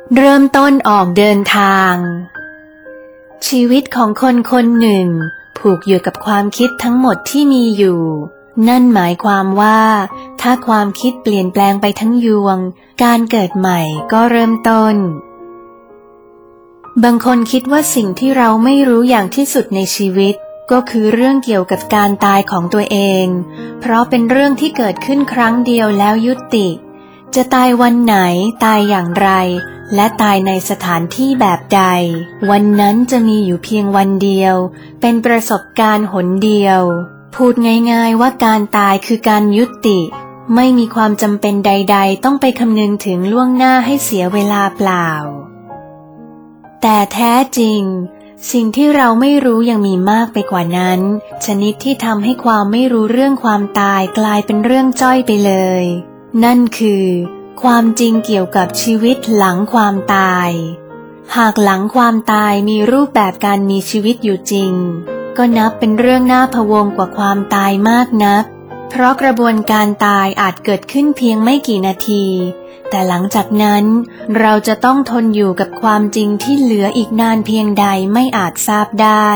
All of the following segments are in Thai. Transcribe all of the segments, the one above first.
เริ่มต้นออกเดินทางชีวิตของคนคนหนึ่งผูกอยู่กับความคิดทั้งหมดที่มีอยู่นั่นหมายความว่าถ้าความคิดเปลี่ยนแปลงไปทั้งยวงการเกิดใหม่ก็เริ่มต้นบางคนคิดว่าสิ่งที่เราไม่รู้อย่างที่สุดในชีวิตก็คือเรื่องเกี่ยวกับการตายของตัวเองเพราะเป็นเรื่องที่เกิดขึ้นครั้งเดียวแล้วยุติจะตายวันไหนตายอย่างไรและตายในสถานที่แบบใดวันนั้นจะมีอยู่เพียงวันเดียวเป็นประสบการณ์หนเดียวพูดง่ายๆว่าการตายคือการยุติไม่มีความจำเป็นใดๆต้องไปคำนึงถึงล่วงหน้าให้เสียเวลาเปล่าแต่แท้จริงสิ่งที่เราไม่รู้ยังมีมากไปกว่านั้นชนิดที่ทำให้ความไม่รู้เรื่องความตายกลายเป็นเรื่องจ้อยไปเลยนั่นคือความจริงเกี่ยวกับชีวิตหลังความตายหากหลังความตายมีรูปแบบการมีชีวิตอยู่จริงก็นับเป็นเรื่องน่าพะวงกว่าความตายมากนักเพราะกระบวนการตายอาจเกิดขึ้นเพียงไม่กี่นาทีแต่หลังจากนั้นเราจะต้องทนอยู่กับความจริงที่เหลืออีกนานเพียงใดไม่อาจทราบได้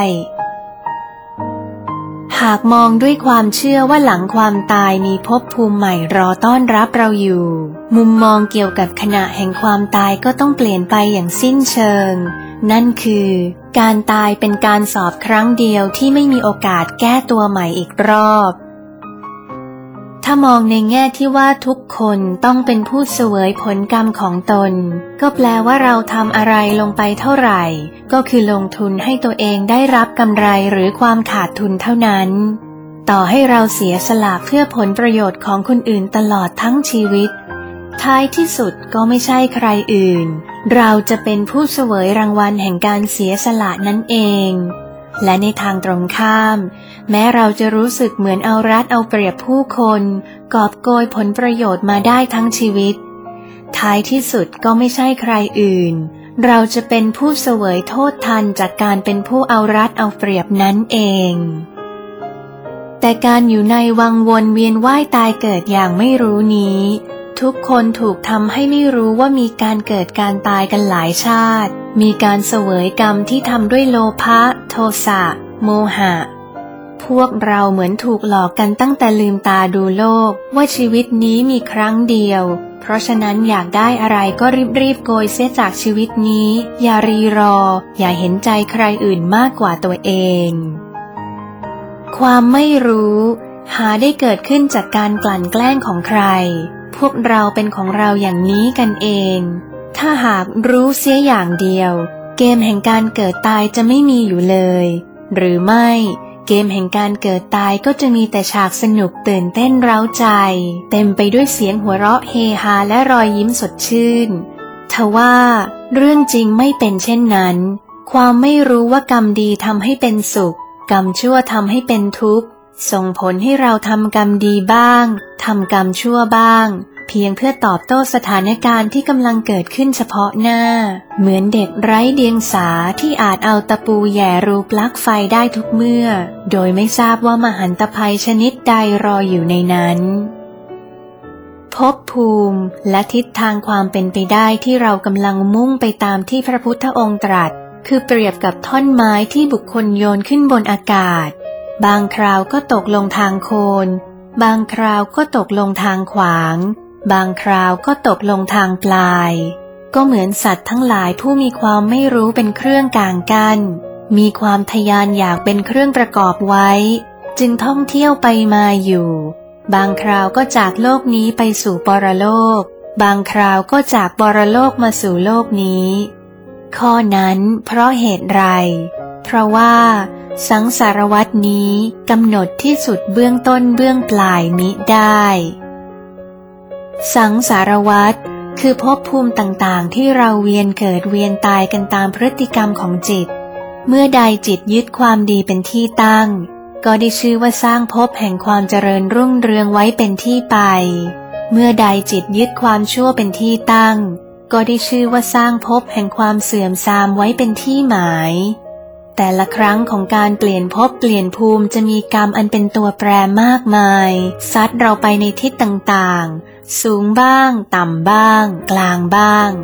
หากมองด้วยความเชื่อว่าหลังความตายมีภพภูมิใหม่รอต้อนรับเราอยู่มุมมองเกี่ยวกับขณะแห่งความตายก็ต้องเปลี่ยนไปอย่างสิ้นเชิงนั่นคือการตายเป็นการสอบครั้งเดียวที่ไม่มีโอกาสแก้ตัวใหม่อีกรอบถ้ามองในแง่ที่ว่าทุกคนต้องเป็นผู้เสวยผลกรรมของตนก็แปลว่าเราทำอะไรลงไปเท่าไหร่ก็คือลงทุนให้ตัวเองได้รับกำไรหรือความขาดทุนเท่านั้นต่อให้เราเสียสละเพื่อผลประโยชน์ของคนอื่นตลอดทั้งชีวิตท้ายที่สุดก็ไม่ใช่ใครอื่นเราจะเป็นผู้เสวยรางวัลแห่งการเสียสละนั่นเองและในทางตรงข้ามแม้เราจะรู้สึกเหมือนเอารัดเอาเปรียบผู้คนกอบโกยผลประโยชน์มาได้ทั้งชีวิตท้ายที่สุดก็ไม่ใช่ใครอื่นเราจะเป็นผู้เสวยโทษทันจากการเป็นผู้เอารัดเอาเปรียบนั่นเองแต่การอยู่ในวังวนเวียนว่ายตายเกิดอย่างไม่รู้นี้ทุกคนถูกทำให้ไม่รู้ว่ามีการเกิดการตายกันหลายชาติมีการเสวยกรรมที่ทำด้วยโลภะโทสะโมหะพวกเราเหมือนถูกหลอกกันตั้งแต่ลืมตาดูโลกว่าชีวิตนี้มีครั้งเดียวเพราะฉะนั้นอยากได้อะไรก็รีบโกยเสียจากชีวิตนี้อย่ารีรออย่าเห็นใจใครอื่นมากกว่าตัวเองความไม่รู้หาได้เกิดขึ้นจากการกลั่นแกล้งของใครพวกเราเป็นของเราอย่างนี้กันเองถ้าหากรู้เสียอย่างเดียวเกมแห่งการเกิดตายจะไม่มีอยู่เลยหรือไม่เกมแห่งการเกิดตายก็จะมีแต่ฉากสนุกตื่นเต้นเร้าใจเต็มไปด้วยเสียงหัวเราะเฮฮาและรอยยิ้มสดชื่นทว่าเรื่องจริงไม่เป็นเช่นนั้นความไม่รู้ว่ากรรมดีทำให้เป็นสุขกรรมชั่วทำให้เป็นทุกข์ส่งผลให้เราทำกรรมดีบ้างทำกรรมชั่วบ้างเพียงเพื่อตอบโต้สถานการณ์ที่กำลังเกิดขึ้นเฉพาะหน้าเหมือนเด็กไร้เดียงสาที่อาจเอาตะปูแหย่รูปลั๊กไฟได้ทุกเมื่อโดยไม่ทราบว่ามหันตภัยชนิดใดรออยู่ในนั้นภพภูมิและทิศทางความเป็นไปได้ที่เรากำลังมุ่งไปตามที่พระพุทธองค์ตรัสคือเปรียบกับท่อนไม้ที่บุคคลโยนขึ้นบนอากาศบางคราวก็ตกลงทางโคนบางคราวก็ตกลงทางขวางบางคราวก็ตกลงทางปลายก็เหมือนสัตว์ทั้งหลายผู้มีความไม่รู้เป็นเครื่องกางกั้นมีความทะยานอยากเป็นเครื่องประกอบไว้จึงท่องเที่ยวไปมาอยู่บางคราวก็จากโลกนี้ไปสู่ปรโลกบางคราวก็จากปรโลกมาสู่โลกนี้ข้อนั้นเพราะเหตุไรเพราะว่าสังสารวัฏนี้กำหนดที่สุดเบื้องต้นเบื้องปลายมิได้สังสารวัฏคือภพภูมิต่างๆที่เราเวียนเกิดเวียนตายกันตามพฤติกรรมของจิตเมื่อใดจิตยึดความดีเป็นที่ตั้งก็ได้ชื่อว่าสร้างภพแห่งความเจริญรุ่งเรืองไว้เป็นที่ไปเมื่อใดจิตยึดความชั่วเป็นที่ตั้งก็ได้ชื่อว่าสร้างภพแห่งความเสื่อมทรามไว้เป็นที่หมายแต่ละครั้งของการเปลี่ยนภพเปลี่ยนภูมิจะมีกรรมอันเป็นตัวแปรมากมายซัดเราไปในทิศต่างๆสูงบ้างต่ำบ้างกลางบ้าง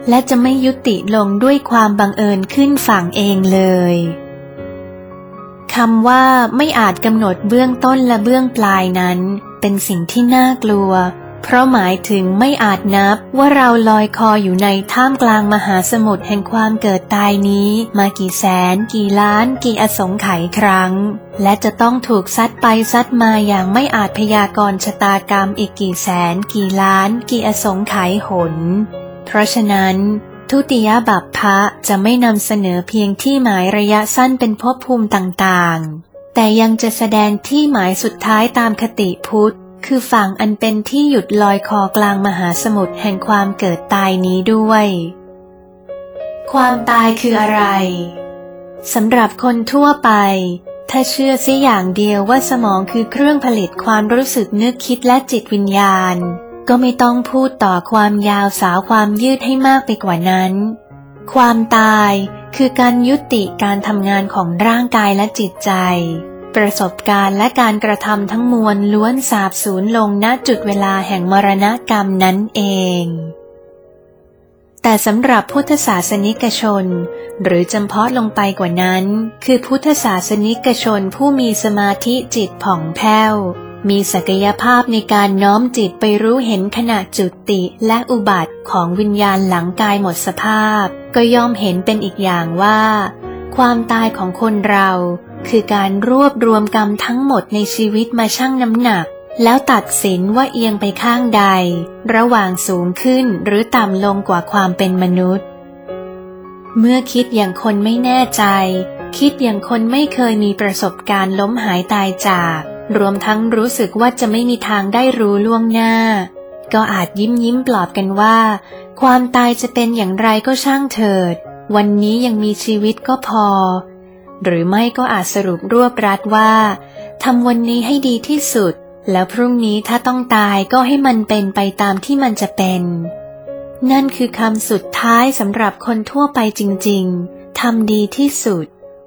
และจะไม่ยุติลงด้วยความบังเอิญขึ้นฝั่งเองเลยคำว่าไม่อาจกำหนดเบื้องต้นและเบื้องปลายนั้นเป็นสิ่งที่น่ากลัวเพราะหมายถึงไม่อาจนับว่าเราลอยคออยู่ในท่ามกลางมหาสมุทรแห่งความเกิดตายนี้มากี่แสนกี่ล้านกี่อสงไขยครั้งและจะต้องถูกซัดไปซัดมาอย่างไม่อาจพยากรณ์ชะตากรรมอีกกี่แสนกี่ล้านกี่อสงไขยหนเพราะฉะนั้นทุติยบัพพะจะไม่นำเสนอเพียงที่หมายระยะสั้นเป็นภพภูมิต่างๆแต่ยังจะแสดงที่หมายสุดท้ายตามคติพุทธคือฝั่งอันเป็นที่หยุดลอยคอกลางมหาสมุทรแห่งความเกิดตายนี้ด้วยความตายคืออะไรสำหรับคนทั่วไปถ้าเชื่อเสียอย่างเดียวว่าสมองคือเครื่องผลิตความรู้สึกนึกคิดและจิตวิญญาณก็ไม่ต้องพูดต่อความยาวสาวความยืดให้มากไปกว่านั้นความตายคือการยุติการทำงานของร่างกายและจิตใจประสบการณ์และการกระทำทั้งมวลล้วนสาบสูญลงณจุดเวลาแห่งมรณกรรมนั้นเองแต่สำหรับพุทธศาสนิกชนหรือจำเพาะลงไปกว่านั้นคือพุทธศาสนิกชนผู้มีสมาธิจิตผ่องแผ้วมีศักยภาพในการน้อมจิตไปรู้เห็นขณะจุติและอุบัติของวิญญาณหลังกายหมดสภาพก็ย่อมเห็นเป็นอีกอย่างว่าความตายของคนเราคือการรวบรวมกรรมทั้งหมดในชีวิตมาชั่งน้ำหนักแล้วตัดสินว่าเอียงไปข้างใดระหว่างสูงขึ้นหรือต่ำลงกว่าความเป็นมนุษย์เมื่อคิดอย่างคนไม่แน่ใจคิดอย่างคนไม่เคยมีประสบการณ์ล้มหายตายจากรวมทั้งรู้สึกว่าจะไม่มีทางได้รู้ล่วงหน้าก็อาจยิ้มปลอบกันว่าความตายจะเป็นอย่างไรก็ช่างเถิดวันนี้ยังมีชีวิตก็พอหรือไม่ก็อาจสรุปรวบรัดว่าทำวันนี้ให้ดีที่สุดแล้วพรุ่งนี้ถ้าต้องตายก็ให้มันเป็นไปตามที่มันจะเป็นนั่นคือคำสุดท้ายสำหรับคนทั่วไปจริงๆทำดีที่สุด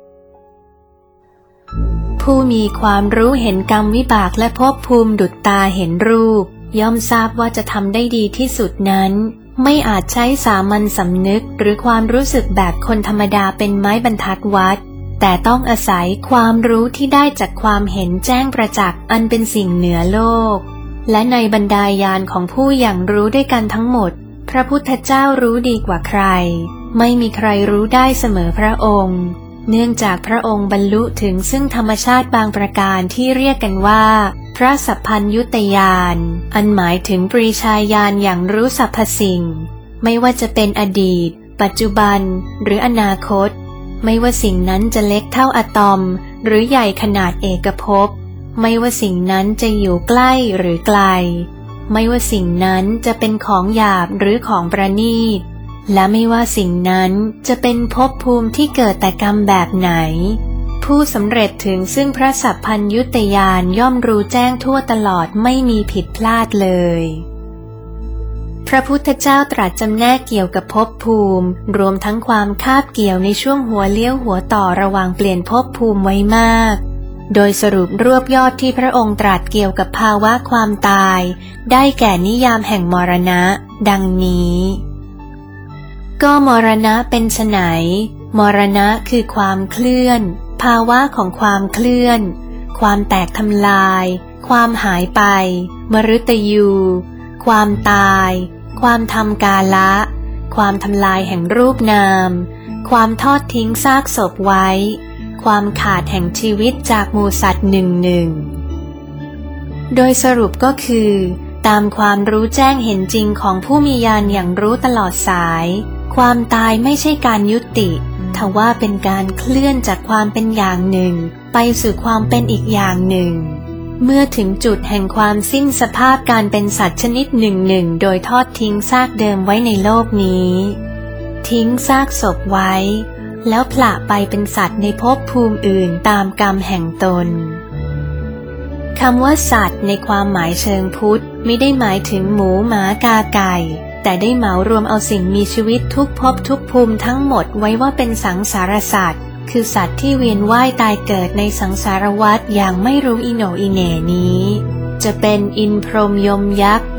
ผู้มีความรู้เห็นกรรมวิบากและภพภูมิดุจตาเห็นรูปย่อมทราบว่าจะทำได้ดีที่สุดนั้นไม่อาจใช้สามัญสำนึกหรือความรู้สึกแบบคนธรรมดาเป็นไม้บรรทัดวัดแต่ต้องอาศัยความรู้ที่ได้จากความเห็นแจ้งประจักษ์อันเป็นสิ่งเหนือโลกและในบรรดาญาณของผู้อย่างรู้ด้วยกันทั้งหมดพระพุทธเจ้ารู้ดีกว่าใครไม่มีใครรู้ได้เสมอพระองค์เนื่องจากพระองค์บรรลุถึงซึ่งธรรมชาติบางประการที่เรียกกันว่าพระสัพพัญญุตญาณอันหมายถึงปรีชาญาณอย่างรู้สรรพสิ่งไม่ว่าจะเป็นอดีตปัจจุบันหรืออนาคตไม่ว่าสิ่งนั้นจะเล็กเท่าอะตอมหรือใหญ่ขนาดเอกภพไม่ว่าสิ่งนั้นจะอยู่ใกล้หรือไกลไม่ว่าสิ่งนั้นจะเป็นของหยาบหรือของประณีตและไม่ว่าสิ่งนั้นจะเป็นภพภูมิที่เกิดแต่กรรมแบบไหนผู้สำเร็จถึงซึ่งพระสัพพัญญุตญาณย่อมรู้แจ้งทั่วตลอดไม่มีผิดพลาดเลยพระพุทธเจ้าตรัสจำแนกเกี่ยวกับภพภูมิรวมทั้งความคาบเกี่ยวในช่วงหัวเลี้ยวหัวต่อระหว่างเปลี่ยนภพภูมิไว้มากโดยสรุปรวบยอดที่พระองค์ตรัสเกี่ยวกับภาวะความตายได้แก่นิยามแห่งมรณะดังนี้ก็มรณะเป็นไฉนมรณะคือความเคลื่อนภาวะของความเคลื่อนความแตกทำลายความหายไปมฤตยูความตายความทำกาละความทำลายแห่งรูปนามความทอดทิ้งซากศพไว้ความขาดแห่งชีวิตจากหมู่สัตว์หนึ่งโดยสรุปก็คือตามความรู้แจ้งเห็นจริงของผู้มีญาณอย่างรู้ตลอดสายความตายไม่ใช่การยุติทว่าเป็นการเคลื่อนจากความเป็นอย่างหนึ่งไปสู่ความเป็นอีกอย่างหนึ่งเมื่อถึงจุดแห่งความสิ้นสภาพการเป็นสัตว์ชนิดหนึ่งโดยทอดทิ้งซากเดิมไว้ในโลกนี้ทิ้งซากศพไว้แล้วผละไปเป็นสัตว์ในภพภูมิอื่นตามกรรมแห่งตนคำว่าสัตว์ในความหมายเชิงพุทธไม่ได้หมายถึงหมูหมากาไก่แต่ได้เหมารวมเอาสิ่งมีชีวิตทุกภพทุกภูมิทั้งหมดไว้ว่าเป็นสังสารสัตว์คือสัตว์ที่เวียนว่ายตายเกิดในสังสารวัฏอย่างไม่รู้อิโหนอิเหน่นี้จะเป็นอินทร์พรหมยมยักษ์มนุษย์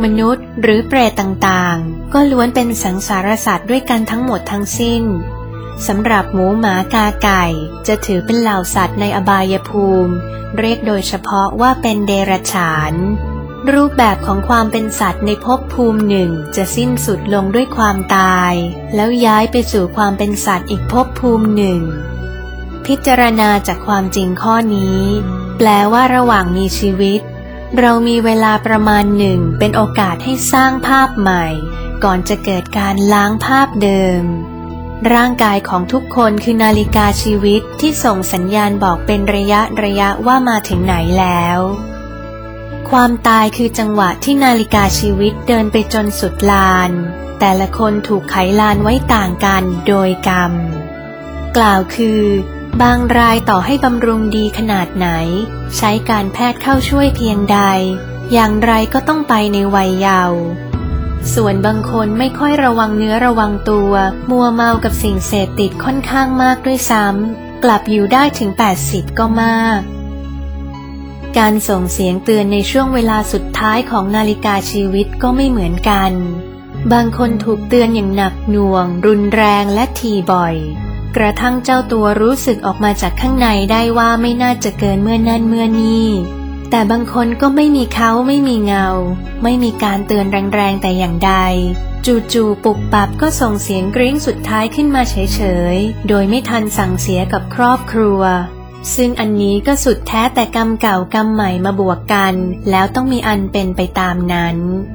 หรือเปรตต่างๆก็ล้วนเป็นสังสารสัตว์ด้วยกันทั้งหมดทั้งสิ้นสำหรับหมูหมากาไก่จะถือเป็นเหล่าสัตว์ในอบายภูมิเรียกโดยเฉพาะว่าเป็นเดรัจฉานรูปแบบของความเป็นสัตว์ในภพภูมิหนึ่งจะสิ้นสุดลงด้วยความตายแล้วย้ายไปสู่ความเป็นสัตว์อีกภพภูมิหนึ่งพิจารณาจากความจริงข้อนี้แปลว่าระหว่างมีชีวิตเรามีเวลาประมาณหนึ่งเป็นโอกาสให้สร้างภาพใหม่ก่อนจะเกิดการล้างภาพเดิมร่างกายของทุกคนคือนาฬิกาชีวิตที่ส่งสัญญาณบอกเป็นระยะว่ามาถึงไหนแล้วความตายคือจังหวะที่นาฬิกาชีวิตเดินไปจนสุดลานแต่ละคนถูกไขลานไว้ต่างกันโดยกรรมกล่าวคือบางรายต่อให้บำรุงดีขนาดไหนใช้การแพทย์เข้าช่วยเพียงใดอย่างไรก็ต้องไปในวัยเยาว์ส่วนบางคนไม่ค่อยระวังเนื้อระวังตัวมัวเมากับสิ่งเสพติดค่อนข้างมากด้วยซ้ำกลับอยู่ได้ถึง80ก็มากการส่งเสียงเตือนในช่วงเวลาสุดท้ายของนาฬิกาชีวิตก็ไม่เหมือนกันบางคนถูกเตือนอย่างหนักหน่วงรุนแรงและถี่บ่อยกระทั่งเจ้าตัวรู้สึกออกมาจากข้างในได้ว่าไม่น่าจะเกินเมื่อนั่นเมื่อนี่แต่บางคนก็ไม่มีเขาไม่มีเงาไม่มีการเตือนแรงๆแต่อย่างใดจู่ๆปุบปับก็ส่งเสียงกริ้งสุดท้ายขึ้นมาเฉยๆโดยไม่ทันสั่งเสียกับครอบครัวซึ่งอันนี้ก็สุดแท้แต่กรรมเก่ากรรมใหม่มาบวกกันแล้วต้องมีอันเป็นไปตามนั้น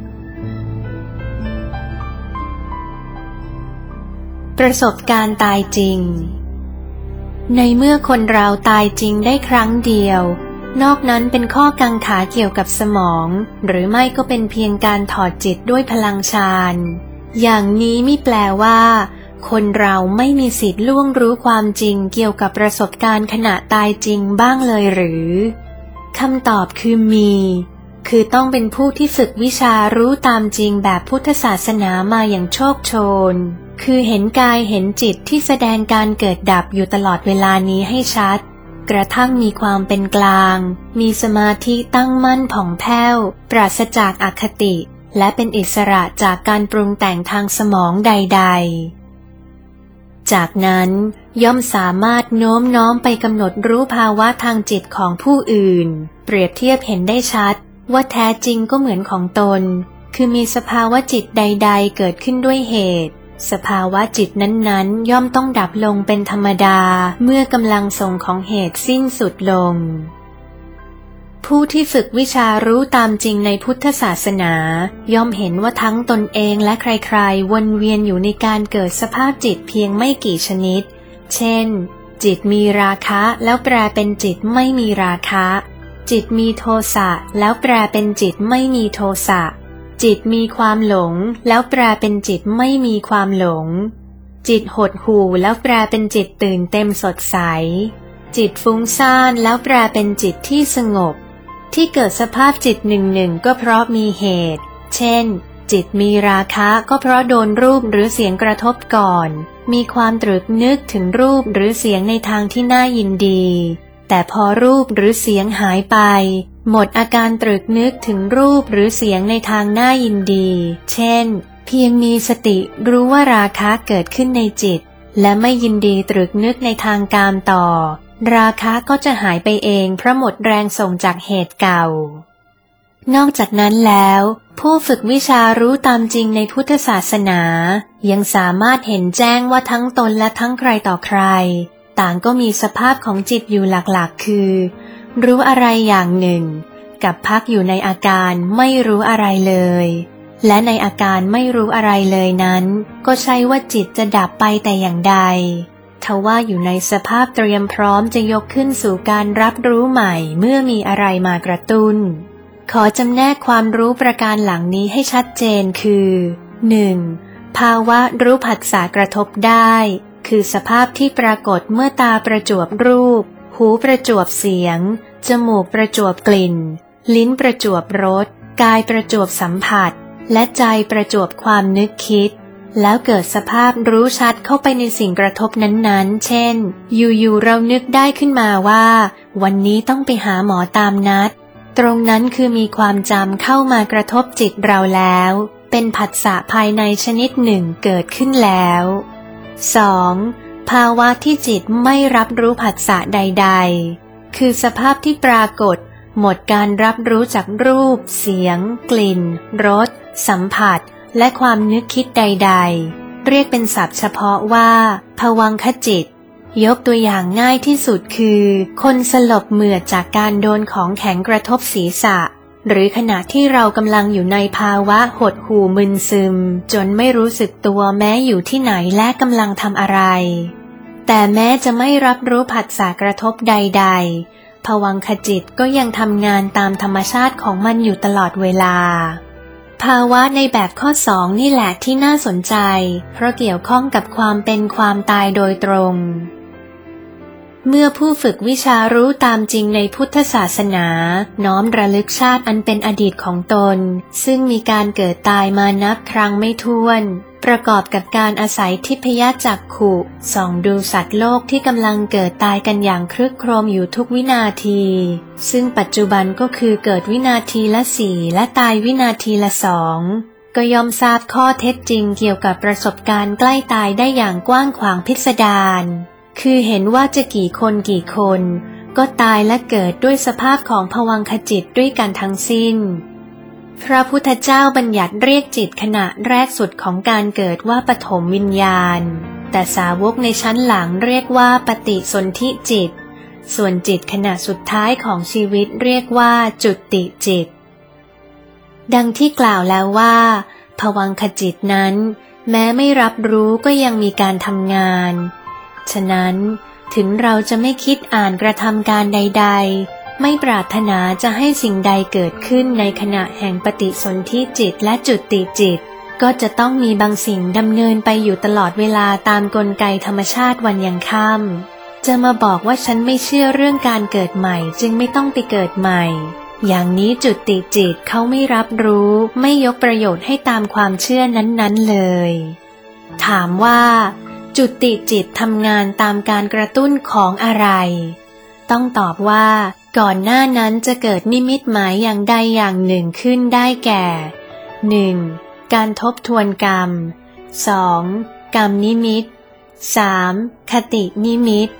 ประสบการณ์ตายจริงในเมื่อคนเราตายจริงได้ครั้งเดียวนอกนั้นเป็นข้อกังขาเกี่ยวกับสมองหรือไม่ก็เป็นเพียงการถอดจิตด้วยพลังฌานอย่างนี้ไม่แปลว่าคนเราไม่มีสิทธิ์ล่วงรู้ความจริงเกี่ยวกับประสบการณ์ขณะตายจริงบ้างเลยหรือคำตอบคือมีคือต้องเป็นผู้ที่ฝึกวิชารู้ตามจริงแบบพุทธศาสนามาอย่างโชคโชนคือเห็นกายเห็นจิตที่แสดงการเกิดดับอยู่ตลอดเวลานี้ให้ชัดกระทั่งมีความเป็นกลางมีสมาธิตั้งมั่นผ่องแผ้วปราศจากอคติและเป็นอิสระจากการปรุงแต่งทางสมองใดๆจากนั้นย่อมสามารถโน้มน้อมไปกำหนดรู้ภาวะทางจิตของผู้อื่นเปรียบเทียบเห็นได้ชัดว่าแท้จริงก็เหมือนของตนคือมีสภาวะจิตใดๆเกิดขึ้นด้วยเหตุสภาวะจิตนั้นๆย่อมต้องดับลงเป็นธรรมดาเมื่อกำลังส่งของเหตุสิ้นสุดลงผู้ที่ฝึกวิชารู้ตามจริงในพุทธศาสนาย่อมเห็นว่าทั้งตนเองและใครๆวนเวียนอยู่ในการเกิดสภาพจิตเพียงไม่กี่ชนิดเช่นจิตมีราคะแล้วแปลเป็นจิตไม่มีราคะจิตมีโทสะแล้วแปลเป็นจิตไม่มีโทสะจิตมีความหลงแล้วแปลเป็นจิตไม่มีความหลงจิตหดหู่แล้วแปลเป็นจิตตื่นเต็มสดใสจิตฟุ้งซ่านแล้วแปลเป็นจิตที่สงบที่เกิดสภาพจิตหนึ่งก็เพราะมีเหตุเช่นจิตมีราคะก็เพราะโดนรูปหรือเสียงกระทบก่อนมีความตรึกนึกถึงรูปหรือเสียงในทางที่น่ายินดีแต่พอรูปหรือเสียงหายไปหมดอาการตรึกนึกถึงรูปหรือเสียงในทางน่ายินดีเช่นเพียงมีสติรู้ว่าราคะเกิดขึ้นในจิตและไม่ยินดีตรึกนึกในทางกามต่อราคะก็จะหายไปเองเพราะหมดแรงส่งจากเหตุเก่านอกจากนั้นแล้วผู้ฝึกวิชารู้ตามจริงในพุทธศาสนายังสามารถเห็นแจ้งว่าทั้งตนและทั้งใครต่อใครต่างก็มีสภาพของจิตอยู่หลักๆคือรู้อะไรอย่างหนึ่งกับพักอยู่ในอาการไม่รู้อะไรเลยและในอาการไม่รู้อะไรเลยนั้นก็ใช่ว่าจิตจะดับไปแต่อย่างใดทว่าอยู่ในสภาพเตรียมพร้อมจะยกขึ้นสู่การรับรู้ใหม่เมื่อมีอะไรมากระตุ้นขอจำแนกความรู้ประการหลังนี้ให้ชัดเจนคือ 1. ภาวะรู้ผัสสะกระทบได้คือสภาพที่ปรากฏเมื่อตาประจวบรูปหูประจวบเสียงจมูกประจวบกลิ่นลิ้นประจวบรสกายประจวบสัมผัสและใจประจวบความนึกคิดแล้วเกิดสภาพรู้ชัดเข้าไปในสิ่งกระทบนั้นๆเช่นอยู่ๆเรานึกได้ขึ้นมาว่าวันนี้ต้องไปหาหมอตามนัดตรงนั้นคือมีความจำเข้ามากระทบจิตเราแล้วเป็นผัสสะภายในชนิดหนึ่งเกิดขึ้นแล้ว 2. ภาวะที่จิตไม่รับรู้ผัสสะใดๆคือสภาพที่ปรากฏหมดการรับรู้จากรูปเสียงกลิ่นรสสัมผัสและความนึกคิดใดๆเรียกเป็นศัพท์เฉพาะว่าภวังคจิตยกตัวอย่างง่ายที่สุดคือคนสลบเหมือดจากการโดนของแข็งกระทบศีรษะหรือขณะที่เรากำลังอยู่ในภาวะหดหู่มึนซึมจนไม่รู้สึกตัวแม้อยู่ที่ไหนและกำลังทำอะไรแต่แม้จะไม่รับรู้ผัสสะกระทบใดๆภวังคจิตก็ยังทำงานตามธรรมชาติของมันอยู่ตลอดเวลาภาวะในแบบข้อ2นี่แหละที่น่าสนใจเพราะเกี่ยวข้องกับความเป็นความตายโดยตรงเมื่อผู้ฝึกวิชารู้ตามจริงในพุทธศาสนาน้อมระลึกชาติอันเป็นอดีตของตนซึ่งมีการเกิดตายมานับครั้งไม่ถ้วนประกอบกับการอาศัยทิพยจักขุส่องดูสัตว์โลกที่กำลังเกิดตายกันอย่างครึกโครมอยู่ทุกวินาทีซึ่งปัจจุบันก็คือเกิดวินาทีละ4และตายวินาทีละ2ก็ย่อมทราบข้อเท็จจริงเกี่ยวกับประสบการณ์ใกล้ตายได้อย่างกว้างขวางพิสดารคือเห็นว่าจะกี่คนก็ตายและเกิดด้วยสภาพของภวังคจิตด้วยกันทั้งสิ้นพระพุทธเจ้าบัญญัติเรียกจิตขณะแรกสุดของการเกิดว่าปฐมวิญญาณแต่สาวกในชั้นหลังเรียกว่าปฏิสนธิจิตส่วนจิตขณะสุดท้ายของชีวิตเรียกว่าจุติจิตดังที่กล่าวแล้วว่าภวังคจิตนั้นแม้ไม่รับรู้ก็ยังมีการทำงานฉะนั้นถึงเราจะไม่คิดอ่านกระทำการใดๆไม่ปรารถนาจะให้สิ่งใดเกิดขึ้นในขณะแห่งปฏิสนธิจิตและจุติจิตก็จะต้องมีบางสิ่งดำเนินไปอยู่ตลอดเวลาตามกลไกธรรมชาติวันยังค่ำจะมาบอกว่าฉันไม่เชื่อเรื่องการเกิดใหม่จึงไม่ต้องไปเกิดใหม่อย่างนี้จุติจิตเขาไม่รับรู้ไม่ยกประโยชน์ให้ตามความเชื่อนั้นๆเลยถามว่าจุติจิตทำงานตามการกระตุ้นของอะไรต้องตอบว่าก่อนหน้านั้นจะเกิดนิมิตหมายอย่างใดอย่างหนึ่งขึ้นได้แก่ 1. การทบทวนกรรม 2. กรรมนิมิต 3. คตินิมิต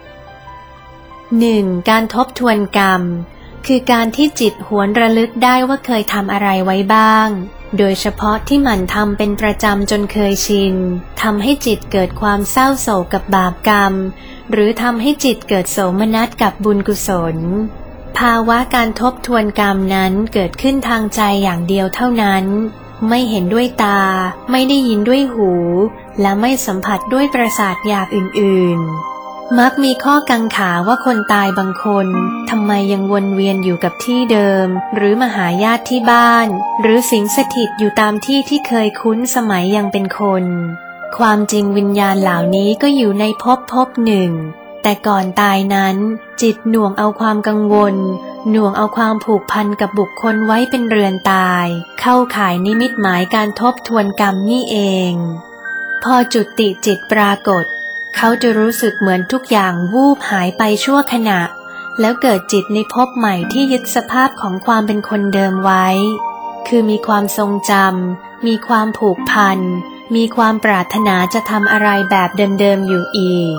1. การทบทวนกรรมคือการที่จิตหวนระลึกได้ว่าเคยทำอะไรไว้บ้างโดยเฉพาะที่หมั่นทำเป็นประจำจนเคยชินทำให้จิตเกิดความเศร้าโศกกับบาปกรรมหรือทำให้จิตเกิดโสมนัสกับบุญกุศลภาวะการทบทวนกรรมนั้นเกิดขึ้นทางใจอย่างเดียวเท่านั้นไม่เห็นด้วยตาไม่ได้ยินด้วยหูและไม่สัมผัสด้วยประสาทหยาบอื่นๆมักมีข้อกังขาว่าคนตายบางคนทำไมยังวนเวียนอยู่กับที่เดิมหรือมาหาญาติที่บ้านหรือสิงสถิตอยู่ตามที่ที่เคยคุ้นสมัยยังเป็นคนความจริงวิญญาณเหล่านี้ก็อยู่ในภพหนึ่งแต่ก่อนตายนั้นจิตหน่วงเอาความกังวลหน่วงเอาความผูกพันกับบุคคลไว้เป็นเรือนตายเข้าข่ายนิมิตหมายการทบทวนกรรมนี่เองพอจุติจิตปรากฏเขาจะรู้สึกเหมือนทุกอย่างวูบหายไปชั่วขณะแล้วเกิดจิตในภพใหม่ที่ยึดสภาพของความเป็นคนเดิมไว้คือมีความทรงจำมีความผูกพันมีความปรารถนาจะทำอะไรแบบเดิมๆอยู่อีก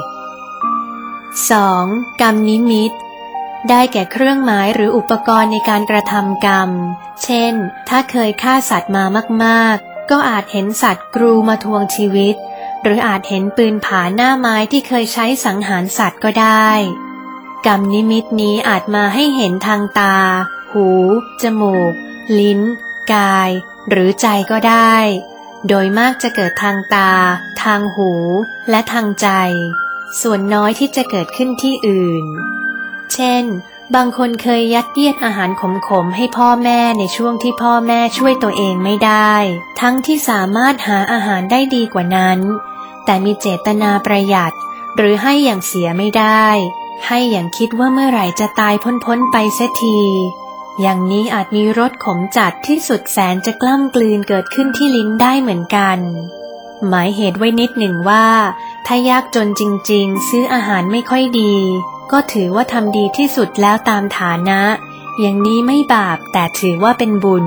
2. กรรมนิมิตได้แก่เครื่องหมายหรืออุปกรณ์ในการกระทำกรรมเช่นถ้าเคยฆ่าสัตว์มามากๆก็อาจเห็นสัตว์กรูมาทวงชีวิตหรืออาจเห็นปืนผาหน้าไม้ที่เคยใช้สังหารสัตว์ก็ได้กรรมนิมิตนี้อาจมาให้เห็นทางตาหูจมูกลิ้นกายหรือใจก็ได้โดยมากจะเกิดทางตาทางหูและทางใจส่วนน้อยที่จะเกิดขึ้นที่อื่นเช่นบางคนเคยยัดเยียดอาหารขมๆให้พ่อแม่ในช่วงที่พ่อแม่ช่วยตัวเองไม่ได้ทั้งที่สามารถหาอาหารได้ดีกว่านั้นแต่มีเจตนาประหยัดหรือให้อย่างเสียไม่ได้ให้อย่างคิดว่าเมื่อไหร่จะตายพ้นไปเสียทีอย่างนี้อาจมีรสขมจัดที่สุดแสนจะกล้ำกลืนเกิดขึ้นที่ลิ้นได้เหมือนกันหมายเหตุไว้นิดหนึ่งว่าถ้ายากจนจริงๆซื้ออาหารไม่ค่อยดีก็ถือว่าทำดีที่สุดแล้วตามฐานะอย่างนี้ไม่บาปแต่ถือว่าเป็นบุญ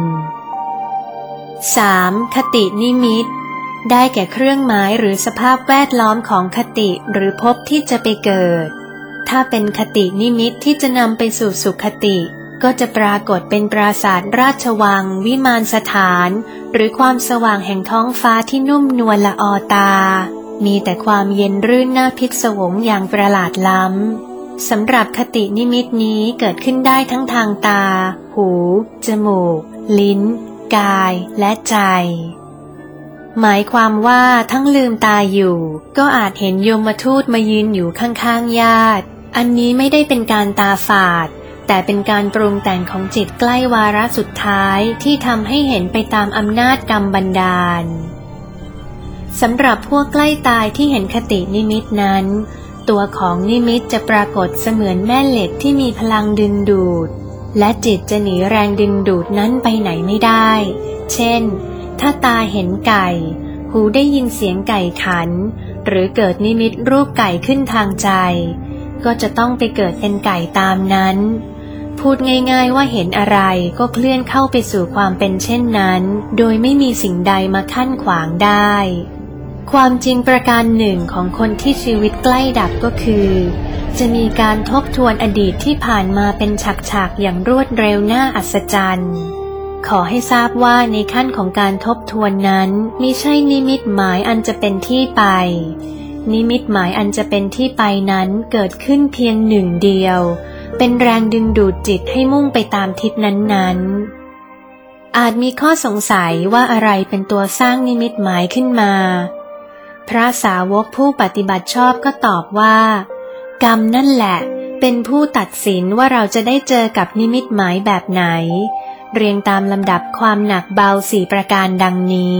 3. คตินิมิตได้แก่เครื่องหมายหรือสภาพแวดล้อมของคติหรือภพที่จะไปเกิดถ้าเป็นคตินิมิตที่จะนำไปสู่สุขติก็จะปรากฏเป็นปราสาทราชวังวิมานสถานหรือความสว่างแห่งท้องฟ้าที่นุ่มนวลละออตามีแต่ความเย็นรื่นน่าพิศวงอย่างประหลาดล้ำสำหรับคตินิมิตนี้เกิดขึ้นได้ทั้งทางตาหูจมูกลิ้นกายและใจหมายความว่าทั้งลืมตาอยู่ก็อาจเห็นยมทูตมายืนอยู่ข้างๆญาติอันนี้ไม่ได้เป็นการตาฝาดแต่เป็นการปรุงแต่งของจิตใกล้วาระสุดท้ายที่ทำให้เห็นไปตามอำนาจกรรมบันดาลสำหรับพวกใกล้ตายที่เห็นคตินิมิตนั้นตัวของนิมิตจะปรากฏเสมือนแม่เหล็กที่มีพลังดึงดูดและจิตจะหนีแรงดึงดูดนั้นไปไหนไม่ได้เช่นถ้าตาเห็นไก่หูได้ยินเสียงไก่ขันหรือเกิดนิมิตรูปไก่ขึ้นทางใจก็จะต้องไปเกิดเป็นไก่ตามนั้นพูดง่ายๆว่าเห็นอะไรก็เคลื่อนเข้าไปสู่ความเป็นเช่นนั้นโดยไม่มีสิ่งใดมาขั้นขวางได้ความจริงประการหนึ่งของคนที่ชีวิตใกล้ดับก็คือจะมีการทบทวนอดีตที่ผ่านมาเป็นฉากๆอย่างรวดเร็วน่าอัศจรรย์ขอให้ทราบว่าในขั้นของการทบทวนนั้นมิใช่นิมิตหมายอันจะเป็นที่ไปนิมิตหมายอันจะเป็นที่ไปนั้นเกิดขึ้นเพียงหนึ่งเดียวเป็นแรงดึงดูดจิตให้มุ่งไปตามทิศนั้นๆอาจมีข้อสงสัยว่าอะไรเป็นตัวสร้างนิมิตหมายขึ้นมาพระสาวกผู้ปฏิบัติชอบก็ตอบว่ากรรมนั่นแหละเป็นผู้ตัดสินว่าเราจะได้เจอกับนิมิตหมายแบบไหนเรียงตามลำดับความหนักเบา4ประการดังนี้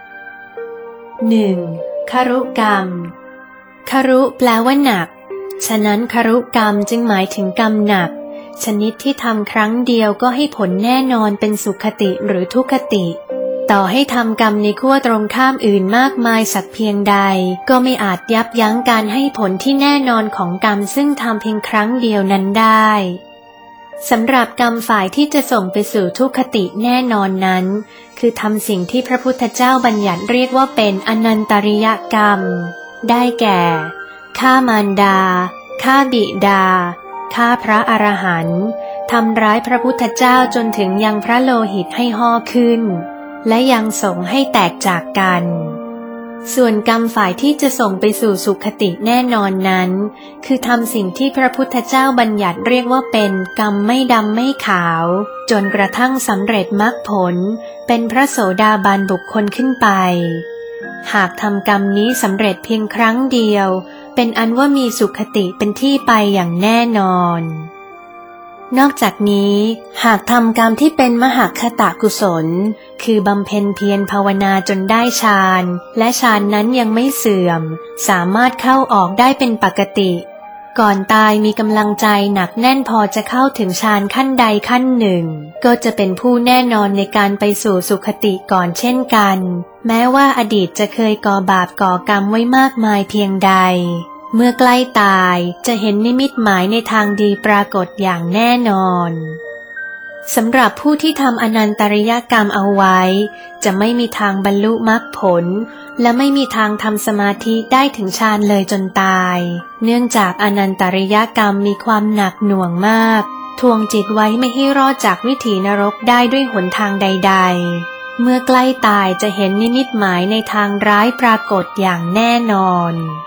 1. ครุกรรมครุแปลว่าหนักฉะนั้นครุกรรมจึงหมายถึงกรรมหนักชนิดที่ทำครั้งเดียวก็ให้ผลแน่นอนเป็นสุขติหรือทุกขติต่อให้ทำกรรมในขั้วตรงข้ามอื่นมากมายสักเพียงใดก็ไม่อาจยับยั้งการให้ผลที่แน่นอนของกรรมซึ่งทำเพียงครั้งเดียวนั้นได้สำหรับกรรมฝ่ายที่จะส่งไปสู่ทุกขติแน่นอนนั้นคือทำสิ่งที่พระพุทธเจ้าบัญญัติเรียกว่าเป็นอนันตริยกรรมได้แก่ฆ่ามารดาฆ่าบิดาฆ่าพระอรหันต์ทำร้ายพระพุทธเจ้าจนถึงยังพระโลหิตให้ห่อขึ้นและยังสงฆ์ให้แตกจากกันส่วนกรรมฝ่ายที่จะส่งไปสู่สุขติแน่นอนนั้นคือทำสิ่งที่พระพุทธเจ้าบัญญัติเรียกว่าเป็นกรรมไม่ดำไม่ขาวจนกระทั่งสำเร็จมรรคผลเป็นพระโสดาบันบุคคลขึ้นไปหากทำกรรมนี้สำเร็จเพียงครั้งเดียวเป็นอันว่ามีสุขติเป็นที่ไปอย่างแน่นอนนอกจากนี้หากทำกรรมที่เป็นมหคตกุศลคือบำเพ็ญเพียรภาวนาจนได้ฌานและฌานนั้นยังไม่เสื่อมสามารถเข้าออกได้เป็นปกติก่อนตายมีกำลังใจหนักแน่นพอจะเข้าถึงฌานขั้นใดขั้นหนึ่งก็จะเป็นผู้แน่นอนในการไปสู่สุคติก่อนเช่นกันแม้ว่าอดีตจะเคยก่อบาปก่อกรรมไว้มากมายเพียงใดเมื่อใกล้ตายจะเห็นนิมิตหมายในทางดีปรากฏอย่างแน่นอนสำหรับผู้ที่ทำอนันตริยกรรมเอาไว้จะไม่มีทางบรรลุมรรคผลและไม่มีทางทำสมาธิได้ถึงฌานเลยจนตายเนื่องจากอนันตริยกรรมมีความหนักหน่วงมากทวงจิตไว้ไม่ให้รอดจากวิถีนรกได้ด้วยหนทางใดๆเมื่อใกล้ตายจะเห็นนิมิตหมายในทางร้ายปรากฏอย่างแน่นอน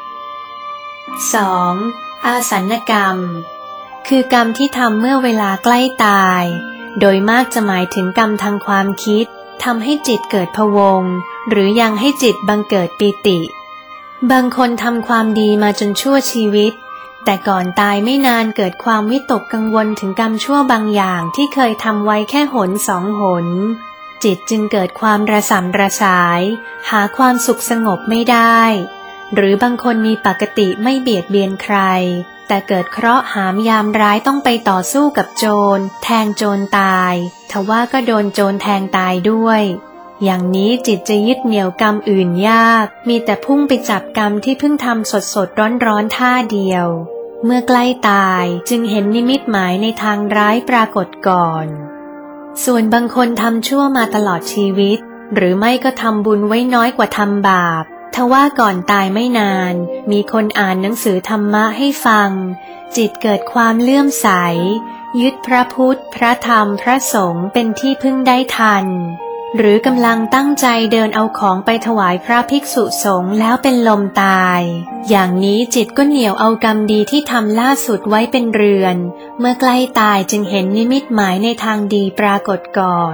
2. อาสันกรรมคือกรรมที่ทำเมื่อเวลาใกล้ตายโดยมากจะหมายถึงกรรมทางความคิดทำให้จิตเกิดพะวงหรือยังให้จิตบังเกิดปีติบางคนทำความดีมาจนชั่วชีวิตแต่ก่อนตายไม่นานเกิดความวิตกกังวลถึงกรรมชั่วบางอย่างที่เคยทำไว้แค่หนสองหนจิตจึงเกิดความระสำระสายหาความสุขสงบไม่ได้หรือบางคนมีปกติไม่เบียดเบียนใครแต่เกิดเคราะห์หามยามร้ายต้องไปต่อสู้กับโจรแทงโจรตายทว่าก็โดนโจรแทงตายด้วยอย่างนี้จิตจะยึดเหนี่ยวกรรมอื่นยากมีแต่พุ่งไปจับกรรมที่เพิ่งทำสดๆร้อนๆท่าเดียวเมื่อใกล้ตายจึงเห็นนิมิตหมายในทางร้ายปรากฏก่อนส่วนบางคนทำชั่วมาตลอดชีวิตหรือไม่ก็ทำบุญไว้น้อยกว่าทำบาปทว่าก่อนตายไม่นานมีคนอ่านหนังสือธรรมะให้ฟังจิตเกิดความเลื่อมใสยึดพระพุทธพระธรรมพระสงฆ์เป็นที่พึ่งได้ทันหรือกำลังตั้งใจเดินเอาของไปถวายพระภิกษุสงฆ์แล้วเป็นลมตายอย่างนี้จิตก็เหนี่ยวเอากรรมดีที่ทำล่าสุดไว้เป็นเรือนเมื่อใกล้ตายจึงเห็นนิมิตหมายในทางดีปรากฏก่อน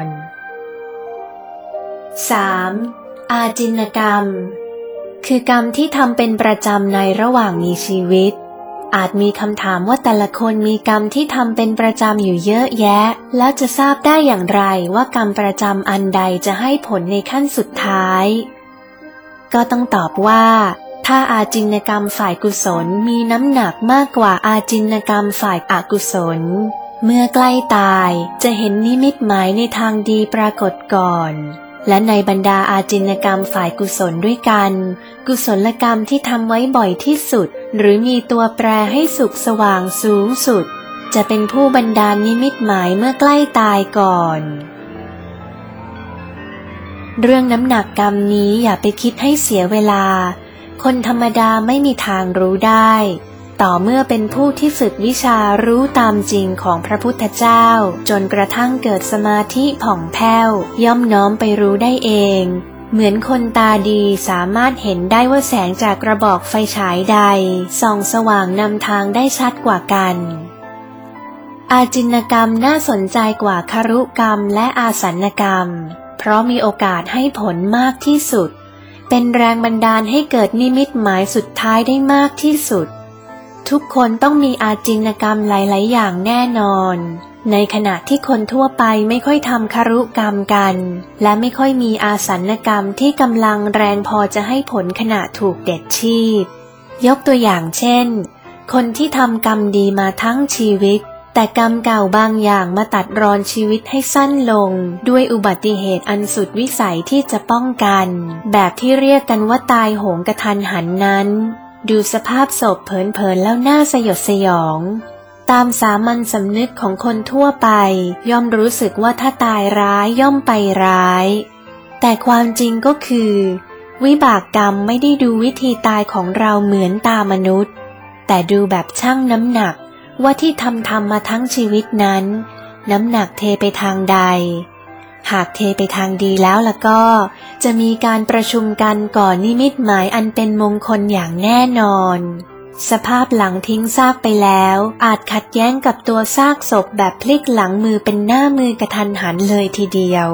3. อาจินกรรมคือกรรมที่ทำเป็นประจำในระหว่างมีชีวิตอาจมีคำถามว่าแต่ละคนมีกรรมที่ทำเป็นประจำอยู่เยอะแยะแล้วจะทราบได้อย่างไรว่ากรรมประจำอันใดจะให้ผลในขั้นสุดท้ายก็ต้องตอบว่าถ้าอาจินกรรมฝ่ายกุศลมีน้ำหนักมากกว่าอาจินกรรมฝ่ายอกุศลเมื่อใกล้ตายจะเห็นนิมิตหมายในทางดีปรากฏก่อนและในบรรดาอาจินกรรมฝ่ายกุศลด้วยกันกุศลกรรมที่ทำไว้บ่อยที่สุดหรือมีตัวแปรให้สุขสว่างสูงสุดจะเป็นผู้บันดาลนิมิตหมายเมื่อใกล้ตายก่อนเรื่องน้ำหนักกรรมนี้อย่าไปคิดให้เสียเวลาคนธรรมดาไม่มีทางรู้ได้ต่อเมื่อเป็นผู้ที่ฝึกวิชารู้ตามจริงของพระพุทธเจ้าจนกระทั่งเกิดสมาธิผ่องแผ้วย่อมน้อมไปรู้ได้เองเหมือนคนตาดีสามารถเห็นได้ว่าแสงจากกระบอกไฟฉายใดส่องสว่างนำทางได้ชัดกว่ากันอาจินกรรมน่าสนใจกว่าครุกรรมและอาสันกรรมเพราะมีโอกาสให้ผลมากที่สุดเป็นแรงบันดาลให้เกิดนิมิตหมายสุดท้ายได้มากที่สุดทุกคนต้องมีอาจินกรรมหลายๆอย่างแน่นอนในขณะที่คนทั่วไปไม่ค่อยทำครุกรรมกันและไม่ค่อยมีอาสันกรรมที่กำลังแรงพอจะให้ผลขณะถูกเด็ดชีพยกตัวอย่างเช่นคนที่ทำกรรมดีมาทั้งชีวิตแต่กรรมเก่าบางอย่างมาตัดรอนชีวิตให้สั้นลงด้วยอุบัติเหตุอันสุดวิสัยที่จะป้องกันแบบที่เรียกกันว่าตายโหงกะทันหันนั้นดูสภาพศพเผินๆแล้วน่าสยดสยองตามสามัญสำนึกของคนทั่วไปย่อมรู้สึกว่าถ้าตายร้ายย่อมไปร้ายแต่ความจริงก็คือวิบากกรรมไม่ได้ดูวิธีตายของเราเหมือนตามนุษย์แต่ดูแบบชั่งน้ำหนักว่าที่ทำมาทั้งชีวิตนั้นน้ำหนักเทไปทางใดหากเทไปทางดีแล้วล่ะก็จะมีการประชุมกันก่อนนิมิตหมายอันเป็นมงคลอย่างแน่นอนสภาพหลังทิ้งซากไปแล้วอาจขัดแย้งกับตัวซากศพแบบพลิกหลังมือเป็นหน้ามือกระทันหันเลยทีเดียว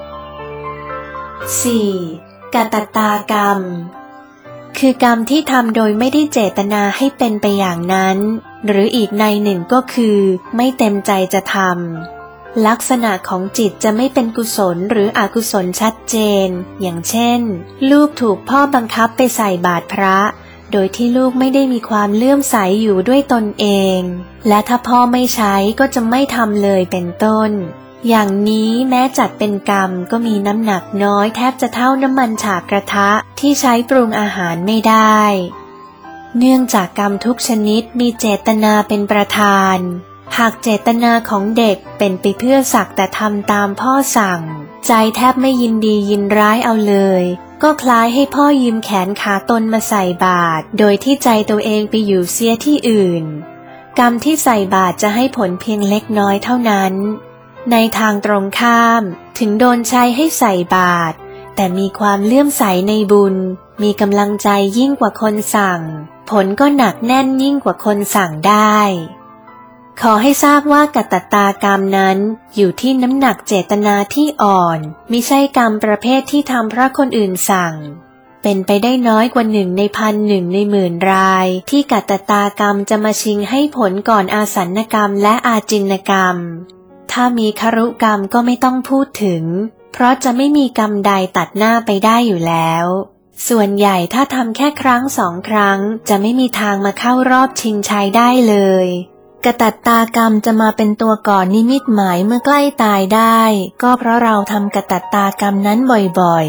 4. กตตากรรมคือกรรมที่ทำโดยไม่ได้เจตนาให้เป็นไปอย่างนั้นหรืออีกในหนึ่งก็คือไม่เต็มใจจะทำลักษณะของจิตจะไม่เป็นกุศลหรืออกุศลชัดเจนอย่างเช่นลูกถูกพ่อบังคับไปใส่บาตรพระโดยที่ลูกไม่ได้มีความเลื่อมใสอยู่ด้วยตนเองและถ้าพ่อไม่ใช้ก็จะไม่ทำเลยเป็นต้นอย่างนี้แม้จัดเป็นกรรมก็มีน้ำหนักน้อยแทบจะเท่าน้ำมันฉาบกระทะที่ใช้ปรุงอาหารไม่ได้เนื่องจากกรรมทุกชนิดมีเจตนาเป็นประธานหากเจตนาของเด็กเป็นไปเพื่อสักแต่ทำตามพ่อสั่งใจแทบไม่ยินดียินร้ายเอาเลยก็คล้ายให้พ่อยืมแขนขาตนมาใส่บาตรโดยที่ใจตัวเองไปอยู่เสียที่อื่นกรรมที่ใส่บาตรจะให้ผลเพียงเล็กน้อยเท่านั้นในทางตรงข้ามถึงโดนใช้ให้ใส่บาตรแต่มีความเลื่อมใสในบุญมีกำลังใจยิ่งกว่าคนสั่งผลก็หนักแน่นยิ่งกว่าคนสั่งได้ขอให้ทราบว่ากตตากรรมนั้นอยู่ที่น้ำหนักเจตนาที่อ่อนมิใช่กรรมประเภทที่ทำเพราะคนอื่นสั่งเป็นไปได้น้อยกว่า1 ใน 1,000 1 ใน 10,000 รายที่กตตากรรมจะมาชิงให้ผลก่อนอาสันกรรมและอาจินกรรมถ้ามีครุกรรมก็ไม่ต้องพูดถึงเพราะจะไม่มีกรรมใดตัดหน้าไปได้อยู่แล้วส่วนใหญ่ถ้าทำแค่ครั้ง2 ครั้งจะไม่มีทางมาเข้ารอบชิงชัยได้เลยกตตากรรมจะมาเป็นตัวก่อนนิมิตหมายเมื่อใกล้ตายได้ก็เพราะเราทำกตตากรรมนั้นบ่อย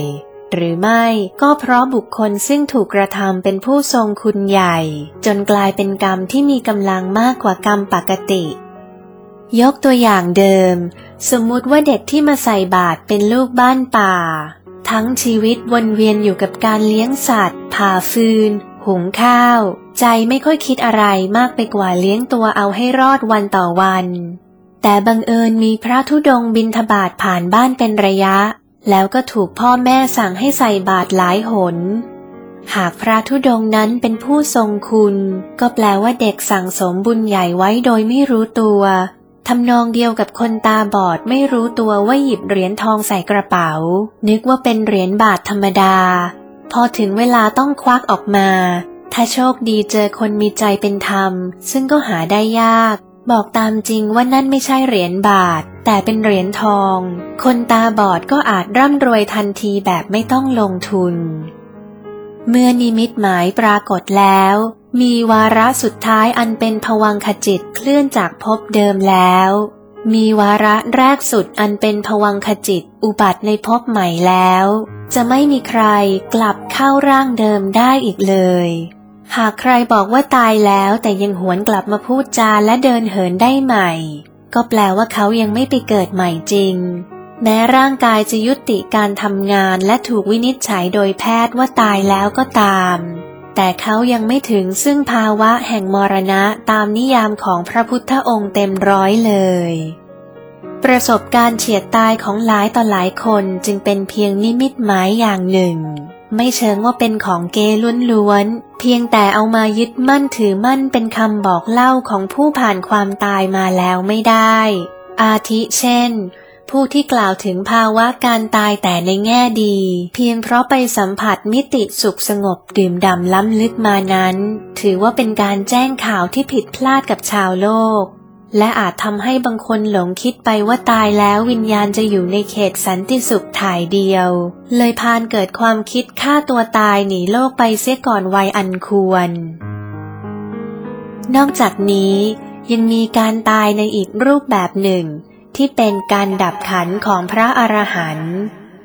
หรือไม่ก็เพราะบุคคลซึ่งถูกกระทำเป็นผู้ทรงคุณใหญ่จนกลายเป็นกรรมที่มีกำลังมากกว่ากรรมปกติยกตัวอย่างเดิมสมมุติว่าเด็กที่มาใส่บาตรเป็นลูกบ้านป่าทั้งชีวิตวนเวียนอยู่กับการเลี้ยงสัตว์ผ่าฟืนหุงข้าวใจไม่ค่อยคิดอะไรมากไปกว่าเลี้ยงตัวเอาให้รอดวันต่อวันแต่บังเอิญมีพระธุดงค์บิณฑบาตผ่านบ้านเป็นระยะแล้วก็ถูกพ่อแม่สั่งให้ใส่บาตรหลายหนหากพระธุดงค์นั้นเป็นผู้ทรงคุณก็แปลว่าเด็กสั่งสมบุญใหญ่ไว้โดยไม่รู้ตัวทำนองเดียวกับคนตาบอดไม่รู้ตัวว่าหยิบเหรียญทองใส่กระเป๋านึกว่าเป็นเหรียญบาทธรรมดาพอถึงเวลาต้องควักออกมาถ้าโชคดีเจอคนมีใจเป็นธรรมซึ่งก็หาได้ยากบอกตามจริงว่านั่นไม่ใช่เหรียญบาทแต่เป็นเหรียญทองคนตาบอดก็อาจร่ำรวยทันทีแบบไม่ต้องลงทุนเมื่อนิมิตหมายปรากฏแล้วมีวาระสุดท้ายอันเป็นภวังคจิตเคลื่อนจากภพเดิมแล้วมีวาระแรกสุดอันเป็นภวังคจิตอุบัติในภพใหม่แล้วจะไม่มีใครกลับเข้าร่างเดิมได้อีกเลยหากใครบอกว่าตายแล้วแต่ยังหวนกลับมาพูดจาและเดินเหินได้ใหม่ก็แปลว่าเขายังไม่ไปเกิดใหม่จริงแม้ร่างกายจะยุติการทำงานและถูกวินิจฉัยโดยแพทย์ว่าตายแล้วก็ตามแต่เขายังไม่ถึงซึ่งภาวะแห่งมรณะตามนิยามของพระพุทธองค์เต็มร้อยเลยประสบการณ์เฉียดตายของหลายต่อหลายคนจึงเป็นเพียงนิมิตหมายอย่างหนึ่งไม่เชิงว่าเป็นของเก๊ล้วนๆเพียงแต่เอามายึดมั่นถือมั่นเป็นคำบอกเล่าของผู้ผ่านความตายมาแล้วไม่ได้อาทิเช่นผู้ที่กล่าวถึงภาวะการตายแต่ในแง่ดีเพียงเพราะไปสัมผัสมิติสุขสงบดื่มด่ำล้ำลึกมานั้นถือว่าเป็นการแจ้งข่าวที่ผิดพลาดกับชาวโลกและอาจทำให้บางคนหลงคิดไปว่าตายแล้ววิญญาณจะอยู่ในเขตสันติสุขถ่ายเดียวเลยพานเกิดความคิดฆ่าตัวตายหนีโลกไปเสียก่อนวัยอันควรนอกจากนี้ยังมีการตายในอีกรูปแบบหนึ่งที่เป็นการดับขันธ์ของพระอรหันต์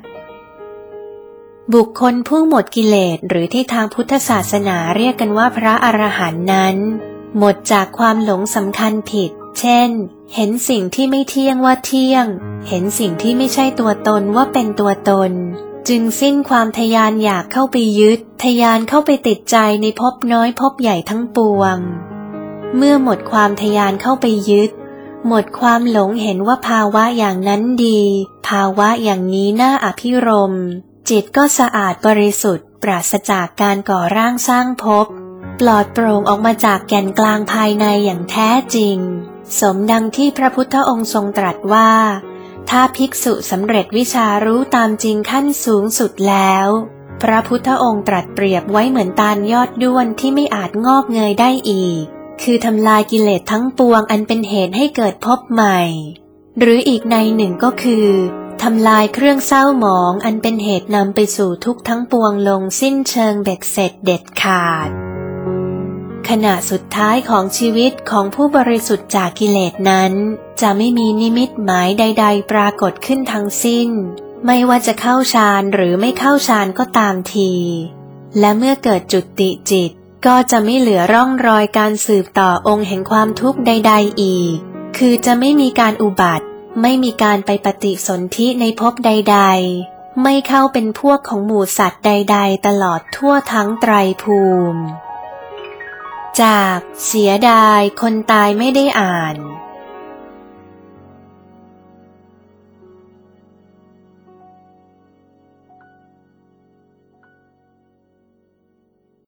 บุคคลผู้หมดกิเลสหรือที่ทางพุทธศาสนาเรียกกันว่าพระอรหันต์นั้นหมดจากความหลงสำคัญผิดเช่นเห็นสิ่งที่ไม่เที่ยงว่าเที่ยงเห็นสิ่งที่ไม่ใช่ตัวตนว่าเป็นตัวตนจึงสิ้นความทยานอยากเข้าไปยึดทยานเข้าไปติดใจในภพน้อยภพใหญ่ทั้งปวงเมื่อหมดความทยานเข้าไปยึดหมดความหลงเห็นว่าภาวะอย่างนั้นดีภาวะอย่างนี้น่าอภิรมย์จิตก็สะอาดบริสุทธิ์ปราศจากการก่อร่างสร้างภพปลอดโปร่งออกมาจากแก่นกลางภายในอย่างแท้จริงสมดังที่พระพุทธองค์ทรงตรัสว่าถ้าภิกษุสำเร็จวิชารู้ตามจริงขั้นสูงสุดแล้วพระพุทธองค์ตรัสเปรียบไว้เหมือนตาลยอดด้วนที่ไม่อาจงอกเงยได้อีกคือทำลายกิเลสทั้งปวงอันเป็นเหตุให้เกิดภพใหม่หรืออีกในหนึ่งก็คือทำลายเครื่องเศร้าหมองอันเป็นเหตุนำไปสู่ทุกข์ทั้งปวงลงสิ้นเชิงเบ็ดเสร็จเด็ดขาดขณะสุดท้ายของชีวิตของผู้บริสุทธิ์จากกิเลสนั้นจะไม่มีนิมิตหมายใดๆปรากฏขึ้นทั้งสิ้นไม่ว่าจะเข้าฌานหรือไม่เข้าฌานก็ตามทีและเมื่อเกิดจุติจิตก็จะไม่เหลือร่องรอยการสืบต่อองค์แห่งความทุกข์ใดๆอีกคือจะไม่มีการอุบัติไม่มีการไปปฏิสนธิในภพใดๆไม่เข้าเป็นพวกของหมู่สัตว์ใดๆตลอดทั่วทั้งไตรภูมิจากเสียดายคนตายไม่ได้อ่าน